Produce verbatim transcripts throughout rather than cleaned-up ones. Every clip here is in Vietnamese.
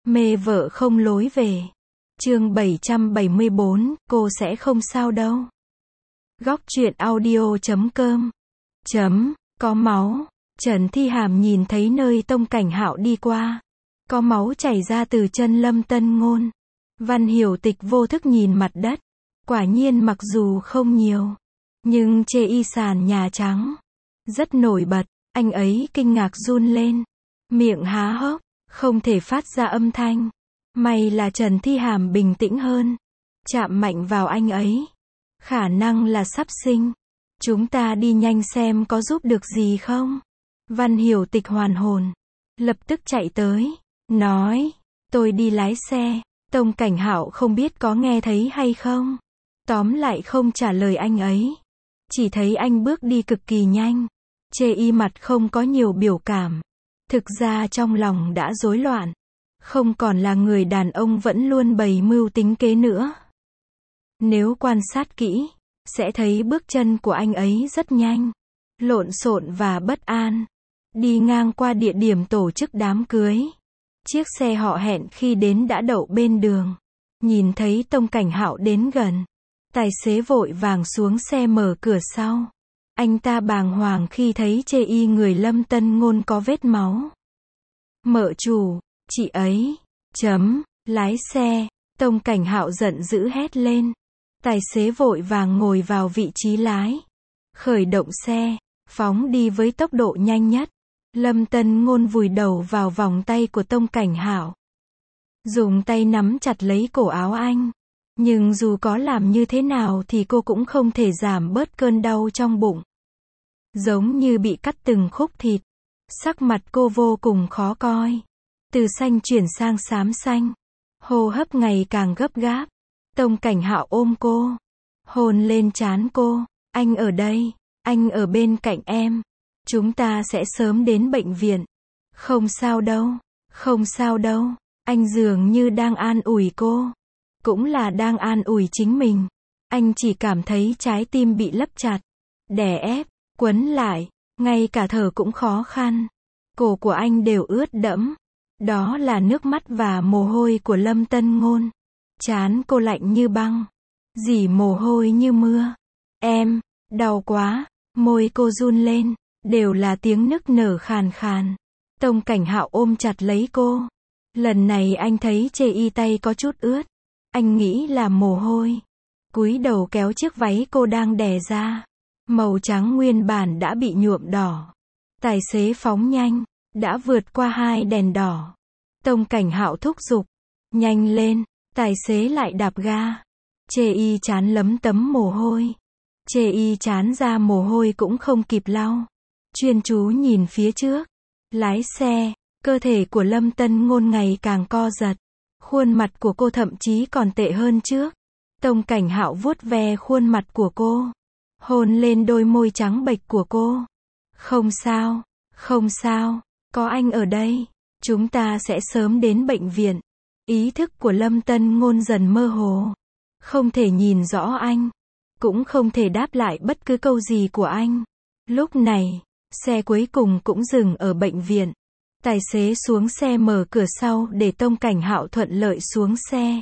Mê vợ không lối về. Chương bảy trăm bảy mươi bốn, cô sẽ không sao đâu. Góc truyện audio chấm com. Chấm, có máu. Trần Thi Hàm nhìn thấy nơi Tông Cảnh Hạo đi qua. Có máu chảy ra từ chân Lâm Tân Ngôn. Văn Hiểu Tịch vô thức nhìn mặt đất. Quả nhiên mặc dù không nhiều, nhưng chê y sàn Nhà Trắng rất nổi bật. Anh ấy kinh ngạc run lên. Miệng há hốc, không thể phát ra âm thanh. May là Trần Thi Hàm bình tĩnh hơn. Chạm mạnh vào anh ấy. Khả năng là sắp sinh. Chúng ta đi nhanh xem có giúp được gì không? Văn Hiểu Tịch hoàn hồn. Lập tức chạy tới. Nói. Tôi đi lái xe. Tông Cảnh Hạo không biết có nghe thấy hay không. Tóm lại không trả lời anh ấy. Chỉ thấy anh bước đi cực kỳ nhanh. Chê y mặt không có nhiều biểu cảm. Thực ra trong lòng đã rối loạn. Không còn là người đàn ông vẫn luôn bày mưu tính kế nữa. Nếu quan sát kỹ, sẽ thấy bước chân của anh ấy rất nhanh, lộn xộn và bất an. Đi ngang qua địa điểm tổ chức đám cưới. Chiếc xe họ hẹn khi đến đã đậu bên đường. Nhìn thấy Tông Cảnh Hạo đến gần, tài xế vội vàng xuống xe mở cửa sau. Anh ta bàng hoàng khi thấy chê y người Lâm Tân Ngôn có vết máu. Mợ chủ, chị ấy, chấm, lái xe. Tông Cảnh Hạo giận dữ hét lên. Tài xế vội vàng ngồi vào vị trí lái. Khởi động xe, phóng đi với tốc độ nhanh nhất. Lâm Tân Ngôn vùi đầu vào vòng tay của Tông Cảnh Hạo. Dùng tay nắm chặt lấy cổ áo anh. Nhưng dù có làm như thế nào thì cô cũng không thể giảm bớt cơn đau trong bụng. Giống như bị cắt từng khúc thịt. Sắc mặt cô vô cùng khó coi. Từ xanh chuyển sang xám xanh. Hô hấp ngày càng gấp gáp. Tông Cảnh Hạo ôm cô. Hôn lên trán cô. Anh ở đây. Anh ở bên cạnh em. Chúng ta sẽ sớm đến bệnh viện. Không sao đâu. Không sao đâu. Anh dường như đang an ủi cô. Cũng là đang an ủi chính mình. Anh chỉ cảm thấy trái tim bị lấp chặt. Đè ép. Quấn lại. Ngay cả thở cũng khó khăn. Cổ của anh đều ướt đẫm. Đó là nước mắt và mồ hôi của Lâm Tân Ngôn. Trán cô lạnh như băng. Dỉ mồ hôi như mưa. Em, đau quá. Môi cô run lên. Đều là tiếng nức nở khàn khàn. Tông Cảnh Hạo ôm chặt lấy cô. Lần này anh thấy chê y tay có chút ướt. Anh nghĩ là mồ hôi. Cúi đầu kéo chiếc váy cô đang đè ra. Màu trắng nguyên bản đã bị nhuộm đỏ. Tài xế phóng nhanh. Đã vượt qua hai đèn đỏ. Tông Cảnh Hạo thúc giục. Nhanh lên. Tài xế lại đạp ga. Chê y chán lấm tấm mồ hôi. Chê y chán ra mồ hôi cũng không kịp lau. Chuyên chú nhìn phía trước. Lái xe. Cơ thể của Lâm Tân Ngôn ngày càng co giật. Khuôn mặt của cô thậm chí còn tệ hơn trước. Tông Cảnh Hạo vuốt ve khuôn mặt của cô. Hôn lên đôi môi trắng bệch của cô. Không sao. Không sao. Có anh ở đây. Chúng ta sẽ sớm đến bệnh viện. Ý thức của Lâm Tân Ngôn dần mơ hồ. Không thể nhìn rõ anh. Cũng không thể đáp lại bất cứ câu gì của anh. Lúc này, xe cuối cùng cũng dừng ở bệnh viện. Tài xế xuống xe mở cửa sau để Tông Cảnh Hạo thuận lợi xuống xe.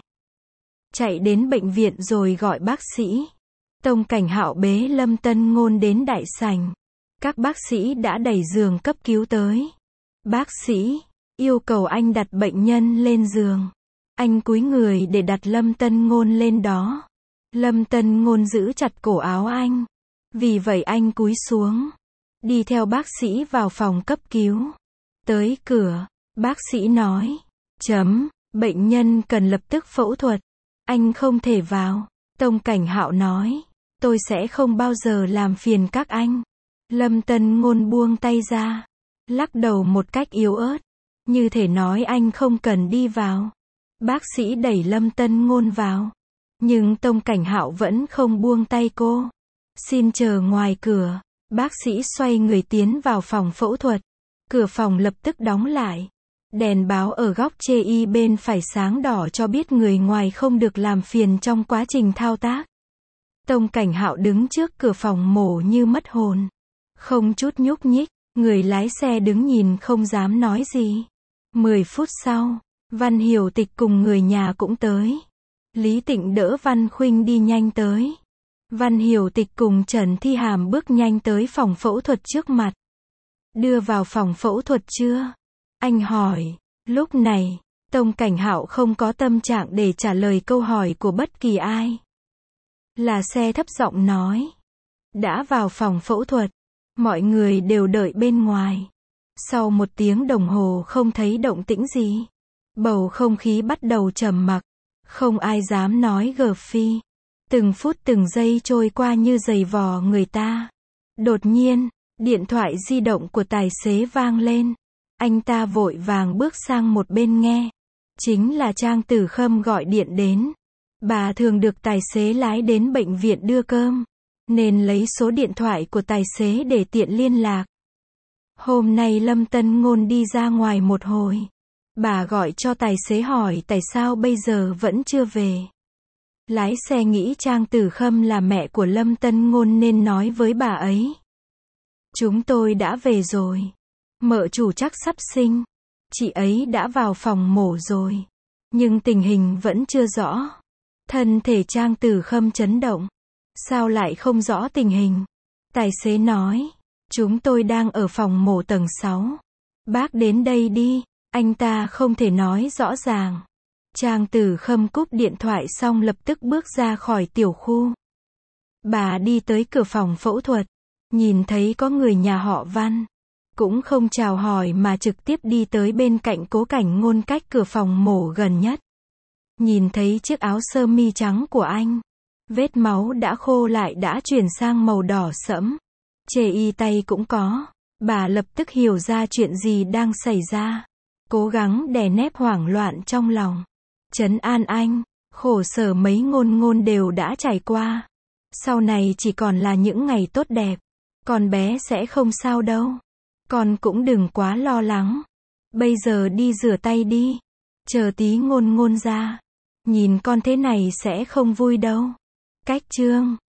Chạy đến bệnh viện rồi gọi bác sĩ. Tông Cảnh Hạo bế Lâm Tân Ngôn đến đại sảnh. Các bác sĩ đã đẩy giường cấp cứu tới. Bác sĩ yêu cầu anh đặt bệnh nhân lên giường. Anh cúi người để đặt Lâm Tân Ngôn lên đó. Lâm Tân Ngôn giữ chặt cổ áo anh. Vì vậy anh cúi xuống. Đi theo bác sĩ vào phòng cấp cứu. Tới cửa, bác sĩ nói. Chấm, bệnh nhân cần lập tức phẫu thuật. Anh không thể vào. Tông Cảnh Hạo nói. Tôi sẽ không bao giờ làm phiền các anh. Lâm Tân Ngôn buông tay ra. Lắc đầu một cách yếu ớt. Như thể nói anh không cần đi vào. Bác sĩ đẩy Lâm Tân Ngôn vào. Nhưng Tông Cảnh Hạo vẫn không buông tay cô. Xin chờ ngoài cửa. Bác sĩ xoay người tiến vào phòng phẫu thuật. Cửa phòng lập tức đóng lại. Đèn báo ở góc chê y bên phải sáng đỏ cho biết người ngoài không được làm phiền trong quá trình thao tác. Tông Cảnh Hạo đứng trước cửa phòng mổ như mất hồn. Không chút nhúc nhích. Người lái xe đứng nhìn không dám nói gì. Mười phút sau, Văn Hiểu Tịch cùng người nhà cũng tới. Lý Tịnh đỡ Văn Khuynh đi nhanh tới. Văn Hiểu Tịch cùng Trần Thi Hàm bước nhanh tới phòng phẫu thuật trước mặt. Đưa vào phòng phẫu thuật chưa? Anh hỏi. Lúc này, Tông Cảnh Hạo không có tâm trạng để trả lời câu hỏi của bất kỳ ai. Là xe thấp giọng nói. Đã vào phòng phẫu thuật. Mọi người đều đợi bên ngoài. Sau một tiếng đồng hồ không thấy động tĩnh gì. Bầu không khí bắt đầu trầm mặc. Không ai dám nói gờ phi. Từng phút từng giây trôi qua như giày vò người ta. Đột nhiên, điện thoại di động của tài xế vang lên. Anh ta vội vàng bước sang một bên nghe. Chính là Trang Tử Khâm gọi điện đến. Bà thường được tài xế lái đến bệnh viện đưa cơm, nên lấy số điện thoại của tài xế để tiện liên lạc. Hôm nay Lâm Tân Ngôn đi ra ngoài một hồi. Bà gọi cho tài xế hỏi tại sao bây giờ vẫn chưa về. Lái xe nghĩ Trang Tử Khâm là mẹ của Lâm Tân Ngôn nên nói với bà ấy. Chúng tôi đã về rồi. Mợ chủ chắc sắp sinh. Chị ấy đã vào phòng mổ rồi. Nhưng tình hình vẫn chưa rõ. Thân thể Trang Tử Khâm chấn động. Sao lại không rõ tình hình? Tài xế nói. Chúng tôi đang ở phòng mổ tầng sáu. Bác đến đây đi. Anh ta không thể nói rõ ràng. Trang Tử Khâm cúp điện thoại xong lập tức bước ra khỏi tiểu khu. Bà đi tới cửa phòng phẫu thuật. Nhìn thấy có người nhà họ Văn. Cũng không chào hỏi mà trực tiếp đi tới bên cạnh Cố Cảnh Ngôn cách cửa phòng mổ gần nhất. Nhìn thấy chiếc áo sơ mi trắng của anh. Vết máu đã khô lại đã chuyển sang màu đỏ sẫm. Chê y tay cũng có. Bà lập tức hiểu ra chuyện gì đang xảy ra. Cố gắng đè nép hoảng loạn trong lòng. Trấn an anh. Khổ sở mấy Ngôn Ngôn đều đã trải qua. Sau này chỉ còn là những ngày tốt đẹp. Con bé sẽ không sao đâu. Con cũng đừng quá lo lắng. Bây giờ đi rửa tay đi. Chờ tí Ngôn Ngôn ra. Nhìn con thế này sẽ không vui đâu. Cách chương